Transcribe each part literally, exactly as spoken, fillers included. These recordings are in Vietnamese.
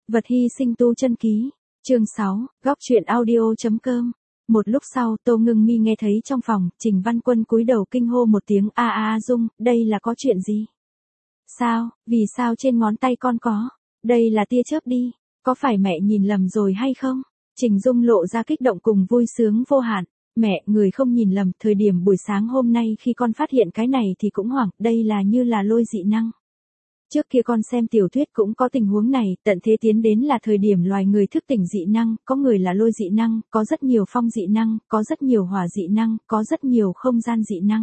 Vật hy sinh tu chân ký, chương sáu, góc truyện audio.com. Một lúc sau, Tô Ngưng Mi nghe thấy trong phòng, Trình Văn Quân cúi đầu kinh hô một tiếng, a a Dung, đây là có chuyện gì? Sao, vì sao trên ngón tay con có? Đây là tia chớp đi, có phải mẹ nhìn lầm rồi hay không? Trình Dung lộ ra kích động cùng vui sướng vô hạn. Mẹ, người không nhìn lầm, thời điểm buổi sáng hôm nay khi con phát hiện cái này thì cũng hoảng, đây là như là lôi dị năng. Trước kia con xem tiểu thuyết cũng có tình huống này, tận thế tiến đến là thời điểm loài người thức tỉnh dị năng, có người là lôi dị năng, có rất nhiều phong dị năng, có rất nhiều hỏa dị năng, có rất nhiều không gian dị năng.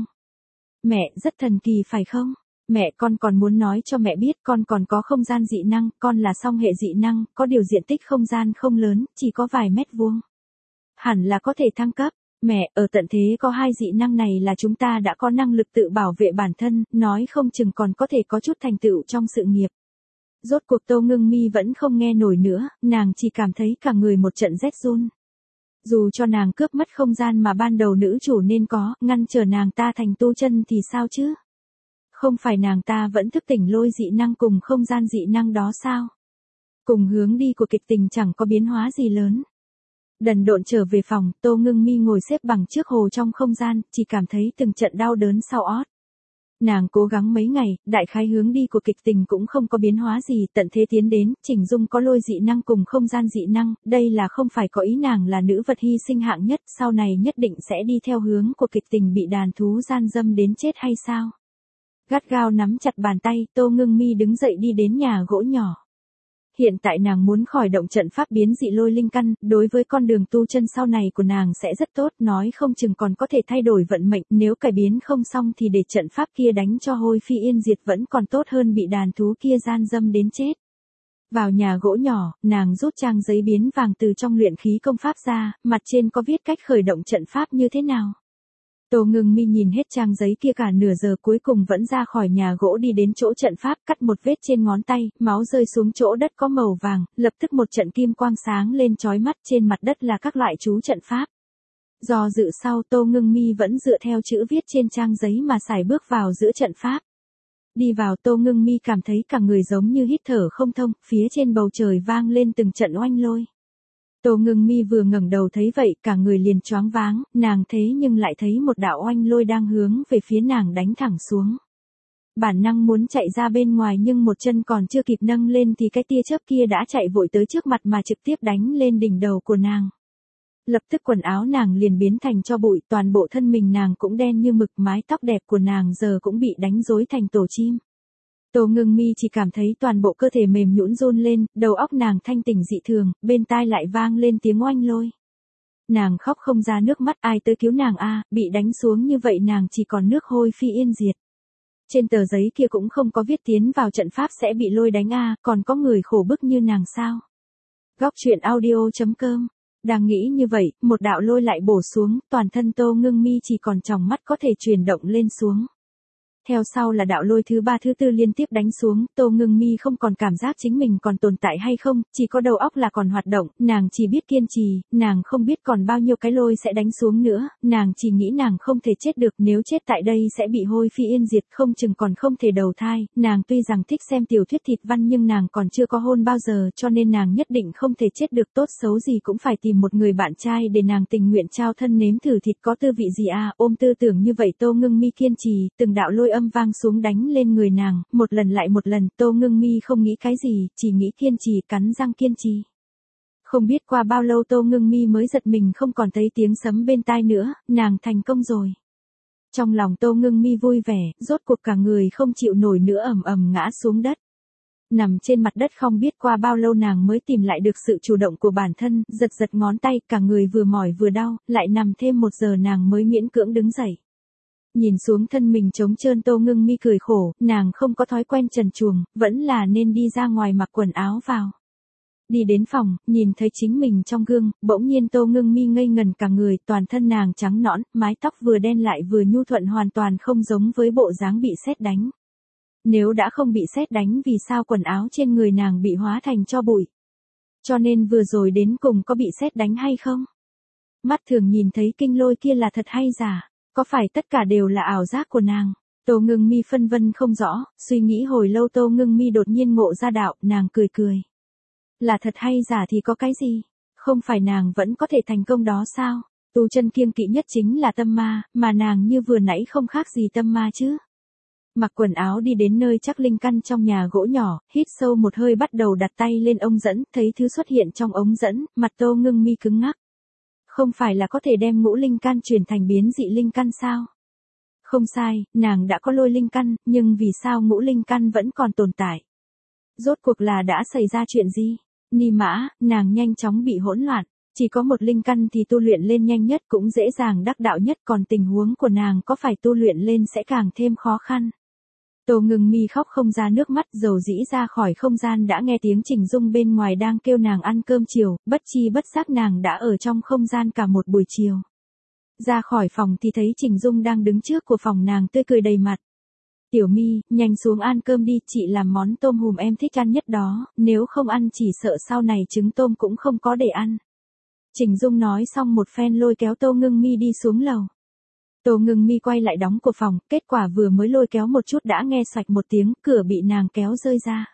Mẹ, rất thần kỳ phải không? Mẹ, con còn muốn nói cho mẹ biết con còn có không gian dị năng, con là song hệ dị năng, có điều diện tích không gian không lớn, chỉ có vài mét vuông. Hẳn là có thể thăng cấp. Mẹ, ở tận thế có hai dị năng này là chúng ta đã có năng lực tự bảo vệ bản thân, nói không chừng còn có thể có chút thành tựu trong sự nghiệp. Rốt cuộc Tô Ngưng Mi vẫn không nghe nổi nữa, nàng chỉ cảm thấy cả người một trận rét run. Dù cho nàng cướp mất không gian mà ban đầu nữ chủ nên có, ngăn trở nàng ta thành tu chân thì sao chứ? Không phải nàng ta vẫn thức tỉnh lôi dị năng cùng không gian dị năng đó sao? Cùng hướng đi của kịch tình chẳng có biến hóa gì lớn. Đần độn trở về phòng, Tô Ngưng Mi ngồi xếp bằng trước hồ trong không gian, chỉ cảm thấy từng trận đau đớn sau ót. Nàng cố gắng mấy ngày, đại khái hướng đi của kịch tình cũng không có biến hóa gì, tận thế tiến đến, Trình Dung có lôi dị năng cùng không gian dị năng, đây là không phải có ý nàng là nữ vật hy sinh hạng nhất, sau này nhất định sẽ đi theo hướng của kịch tình bị đàn thú gian dâm đến chết hay sao? Gắt gao nắm chặt bàn tay, Tô Ngưng Mi đứng dậy đi đến nhà gỗ nhỏ. Hiện tại nàng muốn khởi động trận pháp biến dị lôi linh căn, đối với con đường tu chân sau này của nàng sẽ rất tốt, nói không chừng còn có thể thay đổi vận mệnh, nếu cải biến không xong thì để trận pháp kia đánh cho hôi phi yên diệt vẫn còn tốt hơn bị đàn thú kia gian dâm đến chết. Vào nhà gỗ nhỏ, nàng rút trang giấy biến vàng từ trong luyện khí công pháp ra, mặt trên có viết cách khởi động trận pháp như thế nào. Tô Ngưng Mi nhìn hết trang giấy kia cả nửa giờ cuối cùng vẫn ra khỏi nhà gỗ đi đến chỗ trận pháp, cắt một vết trên ngón tay, máu rơi xuống chỗ đất có màu vàng, lập tức một trận kim quang sáng lên chói mắt, trên mặt đất là các loại chú trận pháp. Do dự sau, Tô Ngưng Mi vẫn dựa theo chữ viết trên trang giấy mà sải bước vào giữa trận pháp. Đi vào, Tô Ngưng Mi cảm thấy cả người giống như hít thở không thông, phía trên bầu trời vang lên từng trận oanh lôi. Tô Ngưng Mi vừa ngẩng đầu thấy vậy, cả người liền choáng váng, nàng thế nhưng lại thấy một đạo oanh lôi đang hướng về phía nàng đánh thẳng xuống. Bản năng muốn chạy ra bên ngoài nhưng một chân còn chưa kịp nâng lên thì cái tia chớp kia đã chạy vội tới trước mặt mà trực tiếp đánh lên đỉnh đầu của nàng. Lập tức quần áo nàng liền biến thành tro bụi, toàn bộ thân mình nàng cũng đen như mực, mái tóc đẹp của nàng giờ cũng bị đánh rối thành tổ chim. Tô Ngưng Mi chỉ cảm thấy toàn bộ cơ thể mềm nhũn run lên, đầu óc nàng thanh tỉnh dị thường, bên tai lại vang lên tiếng oanh lôi. Nàng khóc không ra nước mắt, ai tới cứu nàng a, bị đánh xuống như vậy nàng chỉ còn nước hôi phi yên diệt. Trên tờ giấy kia cũng không có viết tiến vào trận pháp sẽ bị lôi đánh a, còn có người khổ bức như nàng sao? Góc truyện audio.com. Đang nghĩ như vậy, một đạo lôi lại bổ xuống, toàn thân Tô Ngưng Mi chỉ còn tròng mắt có thể chuyển động lên xuống. Theo sau là đạo lôi thứ ba thứ tư liên tiếp đánh xuống, Tô Ngưng Mi không còn cảm giác chính mình còn tồn tại hay không, chỉ có đầu óc là còn hoạt động, nàng chỉ biết kiên trì, nàng không biết còn bao nhiêu cái lôi sẽ đánh xuống nữa, nàng chỉ nghĩ nàng không thể chết được, nếu chết tại đây sẽ bị hôi phi yên diệt, không chừng còn không thể đầu thai, nàng tuy rằng thích xem tiểu thuyết thịt văn nhưng nàng còn chưa có hôn bao giờ cho nên nàng nhất định không thể chết được, tốt xấu gì cũng phải tìm một người bạn trai để nàng tình nguyện trao thân nếm thử thịt có tư vị gì à, ôm tư tưởng như vậy Tô Ngưng Mi kiên trì, từng đạo lôi âm vang xuống đánh lên người nàng, một lần lại một lần, Tô Ngưng Mi không nghĩ cái gì, chỉ nghĩ kiên trì, cắn răng kiên trì. Không biết qua bao lâu Tô Ngưng Mi mới giật mình không còn thấy tiếng sấm bên tai nữa, nàng thành công rồi. Trong lòng Tô Ngưng Mi vui vẻ, rốt cuộc cả người không chịu nổi nữa ầm ầm ngã xuống đất. Nằm trên mặt đất không biết qua bao lâu nàng mới tìm lại được sự chủ động của bản thân, giật giật ngón tay, cả người vừa mỏi vừa đau, lại nằm thêm một giờ nàng mới miễn cưỡng đứng dậy. Nhìn xuống thân mình trống trơn Tô Ngưng Mi cười khổ, nàng không có thói quen trần truồng, vẫn là nên đi ra ngoài mặc quần áo vào. Đi đến phòng, nhìn thấy chính mình trong gương, bỗng nhiên Tô Ngưng Mi ngây ngần cả người, toàn thân nàng trắng nõn, mái tóc vừa đen lại vừa nhu thuận hoàn toàn không giống với bộ dáng bị sét đánh. Nếu đã không bị sét đánh vì sao quần áo trên người nàng bị hóa thành tro bụi? Cho nên vừa rồi đến cùng có bị sét đánh hay không? Mắt thường nhìn thấy kinh lôi kia là thật hay giả? Có phải tất cả đều là ảo giác của nàng? Tô Ngưng Mi phân vân không rõ, suy nghĩ hồi lâu Tô Ngưng Mi đột nhiên ngộ ra đạo, nàng cười cười. Là thật hay giả thì có cái gì? Không phải nàng vẫn có thể thành công đó sao? Tu Chân kiêng kỵ nhất chính là tâm ma, mà nàng như vừa nãy không khác gì tâm ma chứ. Mặc quần áo đi đến nơi chắc linh căn trong nhà gỗ nhỏ, hít sâu một hơi bắt đầu đặt tay lên ống dẫn, thấy thứ xuất hiện trong ống dẫn, mặt Tô Ngưng Mi cứng ngắc. Không phải là có thể đem ngũ linh căn chuyển thành biến dị linh căn sao? Không sai, nàng đã có lôi linh căn, nhưng vì sao ngũ linh căn vẫn còn tồn tại? Rốt cuộc là đã xảy ra chuyện gì? Ni mã, nàng nhanh chóng bị hỗn loạn. Chỉ có một linh căn thì tu luyện lên nhanh nhất cũng dễ dàng đắc đạo nhất, còn tình huống của nàng có phải tu luyện lên sẽ càng thêm khó khăn. Tô Ngưng Mi khóc không ra nước mắt, dầu dĩ ra khỏi không gian đã nghe tiếng Trình Dung bên ngoài đang kêu nàng ăn cơm chiều, bất chi bất giác nàng đã ở trong không gian cả một buổi chiều. Ra khỏi phòng thì thấy Trình Dung đang đứng trước của phòng nàng tươi cười đầy mặt. Tiểu Mi, nhanh xuống ăn cơm đi, chị làm món tôm hùm em thích ăn nhất đó, nếu không ăn chỉ sợ sau này trứng tôm cũng không có để ăn. Trình Dung nói xong một phen lôi kéo Tô Ngưng Mi đi xuống lầu. Tô Ngưng Mi quay lại đóng cửa phòng, kết quả vừa mới lôi kéo một chút đã nghe xoạch một tiếng, cửa bị nàng kéo rơi ra.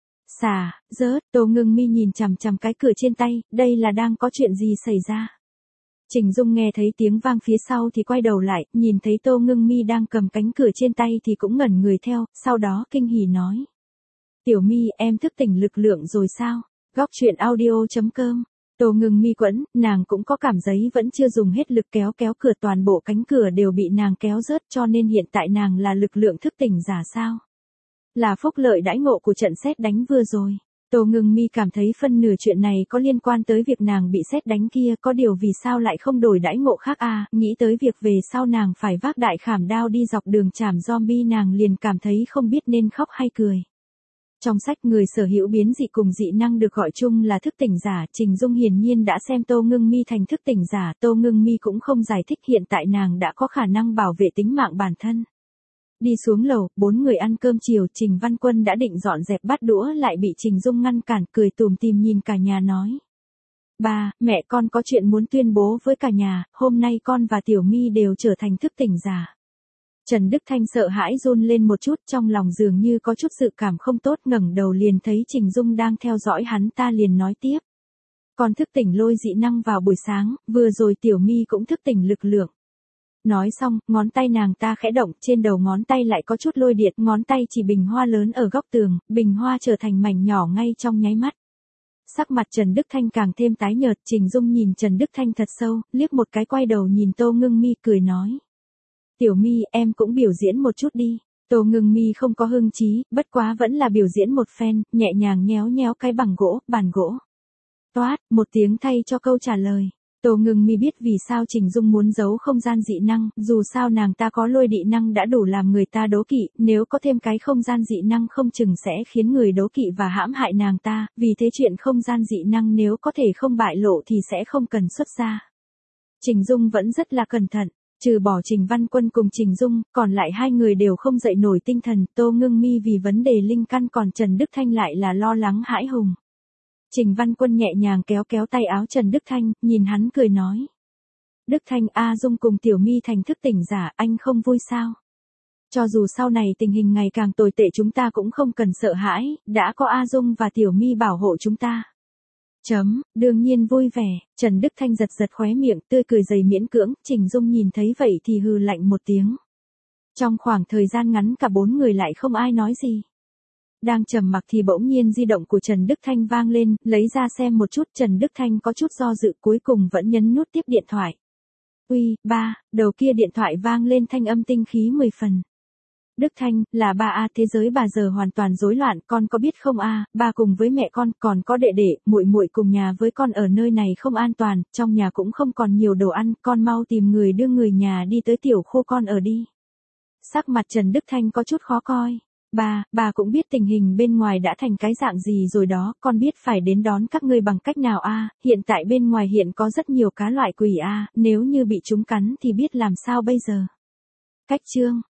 Xà, rớt, Tô Ngưng Mi nhìn chằm chằm cái cửa trên tay, đây là đang có chuyện gì xảy ra. Trình Dung nghe thấy tiếng vang phía sau thì quay đầu lại, nhìn thấy Tô Ngưng Mi đang cầm cánh cửa trên tay thì cũng ngẩn người theo, sau đó kinh hỉ nói. Tiểu Mi, em thức tỉnh lực lượng rồi sao? Góc truyện audio chấm com. Tô Ngưng Mi quẫn, nàng cũng có cảm giấy vẫn chưa dùng hết lực kéo kéo cửa, toàn bộ cánh cửa đều bị nàng kéo rớt, cho nên hiện tại nàng là lực lượng thức tỉnh giả sao? Là phúc lợi đãi ngộ của trận sét đánh vừa rồi. Tô Ngưng Mi cảm thấy phân nửa chuyện này có liên quan tới việc nàng bị sét đánh kia, có điều vì sao lại không đổi đãi ngộ khác à, nghĩ tới việc về sau nàng phải vác đại khảm đao đi dọc đường chảm zombie nàng liền cảm thấy không biết nên khóc hay cười. Trong sách người sở hữu biến dị cùng dị năng được gọi chung là thức tỉnh giả, Trình Dung hiển nhiên đã xem Tô Ngưng Mi thành thức tỉnh giả, Tô Ngưng Mi cũng không giải thích hiện tại nàng đã có khả năng bảo vệ tính mạng bản thân. Đi xuống lầu, bốn người ăn cơm chiều, Trình Văn Quân đã định dọn dẹp bát đũa lại bị Trình Dung ngăn cản, cười tủm tỉm nhìn cả nhà nói. Ba, mẹ con có chuyện muốn tuyên bố với cả nhà, hôm nay con và Tiểu Mi đều trở thành thức tỉnh giả. Trần Đức Thanh sợ hãi run lên một chút, trong lòng dường như có chút dự cảm không tốt, ngẩng đầu liền thấy Trình Dung đang theo dõi hắn ta liền nói tiếp. Con thức tỉnh lôi dị năng vào buổi sáng, vừa rồi Tiểu Mi cũng thức tỉnh lực lượng. Nói xong, ngón tay nàng ta khẽ động, trên đầu ngón tay lại có chút lôi điện, ngón tay chỉ bình hoa lớn ở góc tường, bình hoa trở thành mảnh nhỏ ngay trong nháy mắt. Sắc mặt Trần Đức Thanh càng thêm tái nhợt, Trình Dung nhìn Trần Đức Thanh thật sâu, liếc một cái quay đầu nhìn Tô Ngưng Mi cười nói. Tiểu Mi, em cũng biểu diễn một chút đi. Tô Ngưng Mi không có hưng trí, bất quá vẫn là biểu diễn một phen, nhẹ nhàng nhéo nhéo cái bằng gỗ, bàn gỗ. Toát, một tiếng thay cho câu trả lời. Tô Ngưng Mi biết vì sao Trình Dung muốn giấu không gian dị năng, dù sao nàng ta có lôi dị năng đã đủ làm người ta đố kỵ, nếu có thêm cái không gian dị năng không chừng sẽ khiến người đố kỵ và hãm hại nàng ta, vì thế chuyện không gian dị năng nếu có thể không bại lộ thì sẽ không cần xuất ra. Trình Dung vẫn rất là cẩn thận, trừ bỏ Trình Văn Quân cùng Trình Dung, còn lại hai người đều không dậy nổi tinh thần, Tô Ngưng Mi vì vấn đề linh căn, còn Trần Đức Thanh lại là lo lắng hãi hùng. Trình Văn Quân nhẹ nhàng kéo kéo tay áo Trần Đức Thanh, nhìn hắn cười nói. Đức Thanh, A Dung cùng Tiểu Mi thành thức tỉnh giả, anh không vui sao? Cho dù sau này tình hình ngày càng tồi tệ chúng ta cũng không cần sợ hãi, đã có A Dung và Tiểu Mi bảo hộ chúng ta. Chấm, đương nhiên vui vẻ, Trần Đức Thanh giật giật khóe miệng, tươi cười dày miễn cưỡng, Trình Dung nhìn thấy vậy thì hừ lạnh một tiếng. Trong khoảng thời gian ngắn cả bốn người lại không ai nói gì. Đang trầm mặc thì bỗng nhiên di động của Trần Đức Thanh vang lên, lấy ra xem một chút, Trần Đức Thanh có chút do dự cuối cùng vẫn nhấn nút tiếp điện thoại. Uy, ba, đầu kia điện thoại vang lên thanh âm tinh khí mười phần. Đức Thanh, là ba a, thế giới bà giờ hoàn toàn rối loạn, con có biết không a, ba cùng với mẹ con, còn có đệ đệ, muội muội cùng nhà với con ở nơi này không an toàn, trong nhà cũng không còn nhiều đồ ăn, con mau tìm người đưa người nhà đi tới tiểu khu con ở đi. Sắc mặt Trần Đức Thanh có chút khó coi. Ba, bà cũng biết tình hình bên ngoài đã thành cái dạng gì rồi đó, con biết phải đến đón các ngươi bằng cách nào a, hiện tại bên ngoài hiện có rất nhiều cá loại quỷ a, nếu như bị chúng cắn thì biết làm sao bây giờ. Cách chương